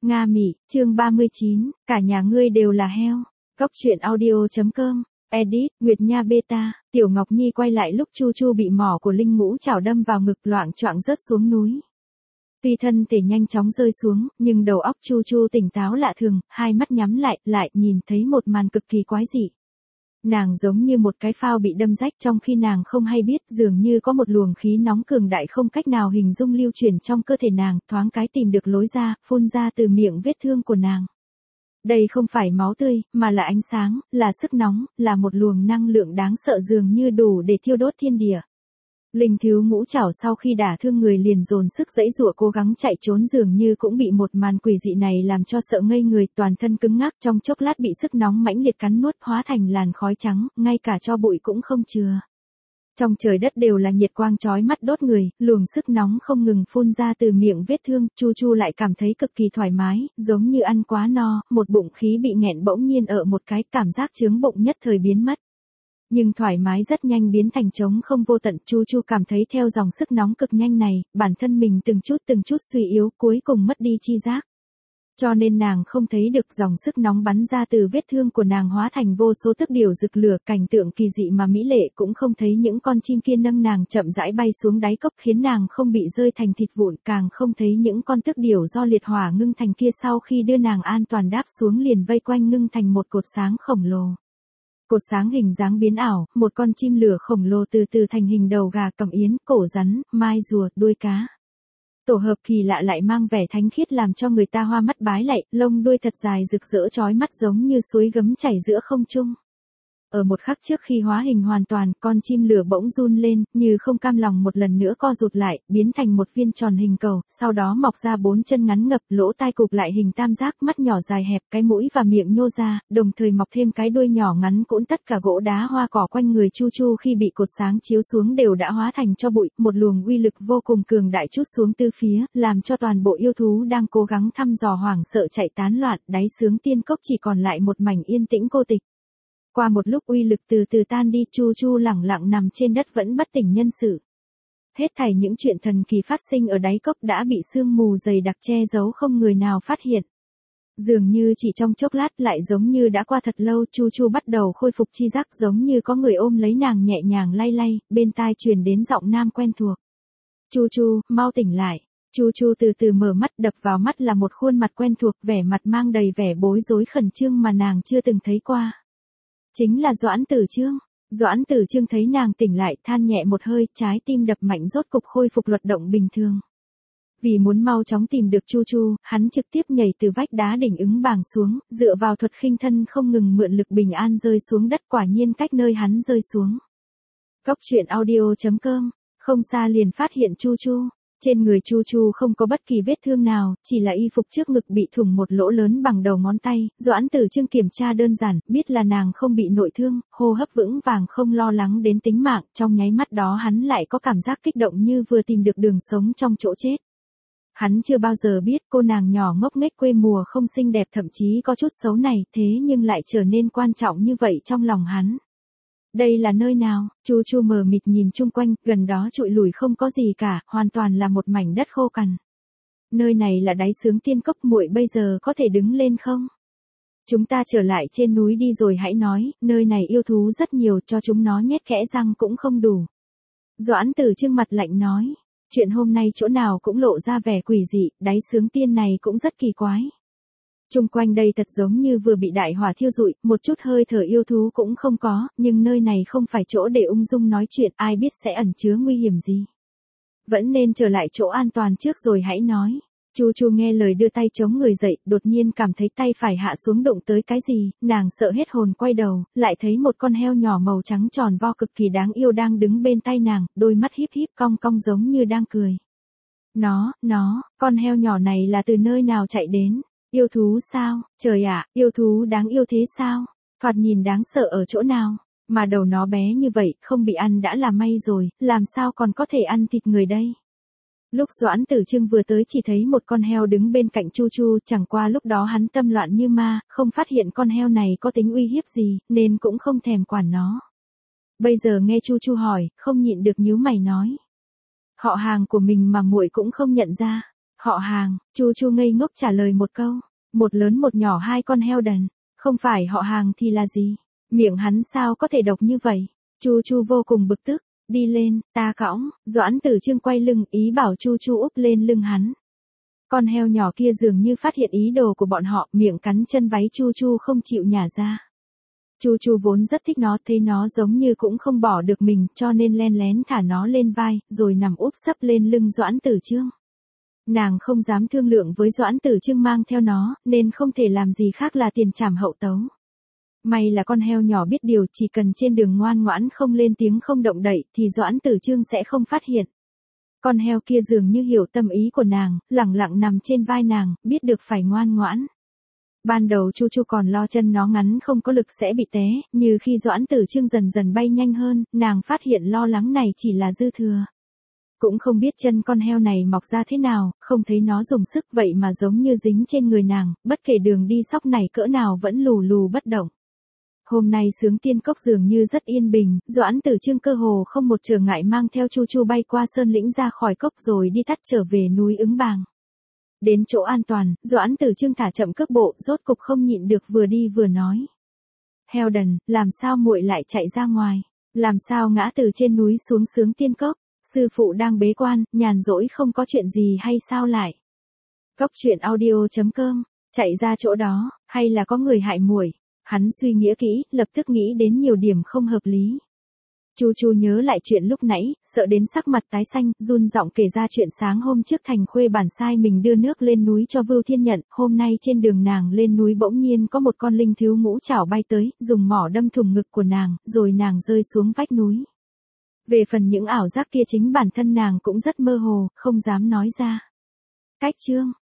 Nga Mị, chương 39, cả nhà ngươi đều là heo. Cóc truyện audio.com, edit, Nguyệt Nha Beta, Tiểu Ngọc Nhi quay lại lúc Chu Chu bị mỏ của Linh Ngũ chảo đâm vào ngực loạng choạng rớt xuống núi. Tuy thân thể nhanh chóng rơi xuống, nhưng đầu óc Chu Chu tỉnh táo lạ thường, hai mắt nhắm lại nhìn thấy một màn cực kỳ quái dị. Nàng giống như một cái phao bị đâm rách trong khi nàng không hay biết dường như có một luồng khí nóng cường đại không cách nào hình dung lưu chuyển trong cơ thể nàng, thoáng cái tìm được lối ra, phun ra từ miệng vết thương của nàng. Đây không phải máu tươi, mà là ánh sáng, là sức nóng, là một luồng năng lượng đáng sợ dường như đủ để thiêu đốt thiên địa. Linh thiếu ngũ chảo sau khi đả thương người liền dồn sức giãy giụa cố gắng chạy trốn dường như cũng bị một màn quỷ dị này làm cho sợ ngây người, toàn thân cứng ngắc trong chốc lát bị sức nóng mãnh liệt cắn nuốt hóa thành làn khói trắng, ngay cả tro bụi cũng không chừa. Trong trời đất đều là nhiệt quang chói mắt đốt người, luồng sức nóng không ngừng phun ra từ miệng vết thương, Chu Chu lại cảm thấy cực kỳ thoải mái, giống như ăn quá no, một bụng khí bị nghẹn bỗng nhiên ở một cái, cảm giác chướng bụng nhất thời biến mất. Nhưng thoải mái rất nhanh biến thành trống không vô tận, Chu Chu cảm thấy theo dòng sức nóng cực nhanh này, bản thân mình từng chút suy yếu, cuối cùng mất đi chi giác. Cho nên nàng không thấy được dòng sức nóng bắn ra từ vết thương của nàng hóa thành vô số tức điểu rực lửa, cảnh tượng kỳ dị mà mỹ lệ, cũng không thấy những con chim kia nâng nàng chậm rãi bay xuống đáy cốc khiến nàng không bị rơi thành thịt vụn, càng không thấy những con tức điểu do liệt hỏa ngưng thành kia sau khi đưa nàng an toàn đáp xuống liền vây quanh ngưng thành một cột sáng khổng lồ. Cột sáng hình dáng biến ảo, một con chim lửa khổng lồ từ từ thành hình đầu gà, cẩm yến, cổ rắn, mai rùa, đuôi cá. Tổ hợp kỳ lạ lại mang vẻ thánh khiết làm cho người ta hoa mắt bái lạy, lông đuôi thật dài rực rỡ chói mắt giống như suối gấm chảy giữa không trung. Ở một khắc trước khi hóa hình hoàn toàn, con chim lửa bỗng run lên, như không cam lòng một lần nữa co rụt lại, biến thành một viên tròn hình cầu, sau đó mọc ra 4 chân ngắn ngập, lỗ tai cụp lại hình tam giác, mắt nhỏ dài hẹp, cái mũi và miệng nhô ra, đồng thời mọc thêm cái đuôi nhỏ ngắn cũn, tất cả gỗ đá hoa cỏ quanh người Chu Chu khi bị cột sáng chiếu xuống đều đã hóa thành tro bụi, một luồng uy lực vô cùng cường đại trút xuống tứ phía, làm cho toàn bộ yêu thú đang cố gắng thăm dò hoảng sợ chạy tán loạn, đáy xướng tiên cốc chỉ còn lại một mảnh yên tĩnh cô tịch. Qua một lúc uy lực từ từ tan đi, Chu Chu lẳng lặng nằm trên đất vẫn bất tỉnh nhân sự. Hết thảy những chuyện thần kỳ phát sinh ở đáy cốc đã bị sương mù dày đặc che giấu không người nào phát hiện. Dường như chỉ trong chốc lát lại giống như đã qua thật lâu, Chu Chu bắt đầu khôi phục chi giác giống như có người ôm lấy nàng nhẹ nhàng lay, bên tai truyền đến giọng nam quen thuộc. Chu Chu, mau tỉnh lại. Chu Chu từ từ mở mắt, đập vào mắt là một khuôn mặt quen thuộc, vẻ mặt mang đầy vẻ bối rối khẩn trương mà nàng chưa từng thấy qua. Chính là Doãn Tử Chương. Doãn Tử Chương thấy nàng tỉnh lại, than nhẹ một hơi, trái tim đập mạnh rốt cục khôi phục luật động bình thường. Vì muốn mau chóng tìm được Chu Chu, hắn trực tiếp nhảy từ vách đá đỉnh Ứng Bàng xuống, dựa vào thuật khinh thân không ngừng mượn lực bình an rơi xuống đất, quả nhiên cách nơi hắn rơi xuống. Cóc truyện audio.com, không xa liền phát hiện Chu Chu. Trên người Chu Chu không có bất kỳ vết thương nào, chỉ là y phục trước ngực bị thủng một lỗ lớn bằng đầu ngón tay. Doãn Tử Chương kiểm tra đơn giản, biết là nàng không bị nội thương, hô hấp vững vàng không lo lắng đến tính mạng, trong nháy mắt đó hắn lại có cảm giác kích động như vừa tìm được đường sống trong chỗ chết. Hắn chưa bao giờ biết cô nàng nhỏ ngốc nghếch quê mùa không xinh đẹp thậm chí có chút xấu này, thế nhưng lại trở nên quan trọng như vậy trong lòng hắn. Đây là nơi nào? Chu Chu mờ mịt nhìn chung quanh, gần đó trụi lủi không có gì cả, hoàn toàn là một mảnh đất khô cằn. Nơi này là đáy xướng tiên cốc, muội bây giờ có thể đứng lên không? Chúng ta trở lại trên núi đi rồi hãy nói, nơi này yêu thú rất nhiều, cho chúng nó nhét kẽ răng cũng không đủ. Doãn Tử Chương mặt lạnh nói, chuyện hôm nay chỗ nào cũng lộ ra vẻ quỷ dị, đáy xướng tiên này cũng rất kỳ quái. Chung quanh đây thật giống như vừa bị đại hỏa thiêu rụi, một chút hơi thở yêu thú cũng không có, nhưng nơi này không phải chỗ để ung dung nói chuyện, ai biết sẽ ẩn chứa nguy hiểm gì. Vẫn nên trở lại chỗ an toàn trước rồi hãy nói. Chu Chu nghe lời đưa tay chống người dậy, đột nhiên cảm thấy tay phải hạ xuống đụng tới cái gì, nàng sợ hết hồn quay đầu, lại thấy một con heo nhỏ màu trắng tròn vo cực kỳ đáng yêu đang đứng bên tay nàng, đôi mắt híp híp cong cong giống như đang cười. Con heo nhỏ này là từ nơi nào chạy đến? Yêu thú sao? Trời ạ, yêu thú đáng yêu thế sao? Thoạt nhìn đáng sợ ở chỗ nào? Mà đầu nó bé như vậy, không bị ăn đã là may rồi, làm sao còn có thể ăn thịt người đây? Lúc Doãn Tử Chương vừa tới chỉ thấy một con heo đứng bên cạnh Chu Chu, chẳng qua lúc đó hắn tâm loạn như ma, không phát hiện con heo này có tính uy hiếp gì, nên cũng không thèm quản nó. Bây giờ nghe Chu Chu hỏi, không nhịn được nhíu mày nói. Họ hàng của mình mà muội cũng không nhận ra. Họ hàng, Chu Chu ngây ngốc trả lời một câu. Một lớn một nhỏ hai con heo đần. Không phải họ hàng thì là gì? Miệng hắn sao có thể độc như vậy? Chu Chu vô cùng bực tức. Đi lên, ta cõng. Doãn Tử Chương quay lưng ý bảo Chu Chu úp lên lưng hắn. Con heo nhỏ kia dường như phát hiện ý đồ của bọn họ, miệng cắn chân váy Chu Chu không chịu nhả ra. Chu Chu vốn rất thích nó, thấy nó giống như cũng không bỏ được mình, cho nên len lén thả nó lên vai, rồi nằm úp sấp lên lưng Doãn Tử Chương. Nàng không dám thương lượng với Doãn Tử Chương mang theo nó, nên không thể làm gì khác là tiền trảm hậu tấu. May là con heo nhỏ biết điều, chỉ cần trên đường ngoan ngoãn không lên tiếng không động đậy, thì Doãn Tử Chương sẽ không phát hiện. Con heo kia dường như hiểu tâm ý của nàng, lẳng lặng nằm trên vai nàng, biết được phải ngoan ngoãn. Ban đầu Chu Chu còn lo chân nó ngắn không có lực sẽ bị té, như khi Doãn Tử Chương dần dần bay nhanh hơn, nàng phát hiện lo lắng này chỉ là dư thừa. Cũng không biết chân con heo này mọc ra thế nào, không thấy nó dùng sức vậy mà giống như dính trên người nàng, bất kể đường đi sóc này cỡ nào vẫn lù lù bất động. Hôm nay Sướng Tiên Cốc dường như rất yên bình, Doãn Tử Chương cơ hồ không một trở ngại mang theo Chu Chu bay qua sơn lĩnh ra khỏi cốc rồi đi tắt trở về núi Ứng Bàng. Đến chỗ an toàn, Doãn Tử Chương thả chậm cước bộ, rốt cục không nhịn được vừa đi vừa nói. Heo đần, làm sao muội lại chạy ra ngoài? Làm sao ngã từ trên núi xuống Sướng Tiên Cốc? Sư phụ đang bế quan, nhàn rỗi không có chuyện gì hay sao lại? Cốc truyện audio.com, chạy ra chỗ đó, hay là có người hại muội? Hắn suy nghĩ kỹ, lập tức nghĩ đến nhiều điểm không hợp lý. Chu Chu nhớ lại chuyện lúc nãy, sợ đến sắc mặt tái xanh, run giọng kể ra chuyện sáng hôm trước Thành Khuê bản sai mình đưa nước lên núi cho Vưu Thiên nhận, hôm nay trên đường nàng lên núi bỗng nhiên có một con linh thú ngũ trảo bay tới, dùng mỏ đâm thủng ngực của nàng, rồi nàng rơi xuống vách núi. Về phần những ảo giác kia chính bản thân nàng cũng rất mơ hồ, không dám nói ra. Cách chương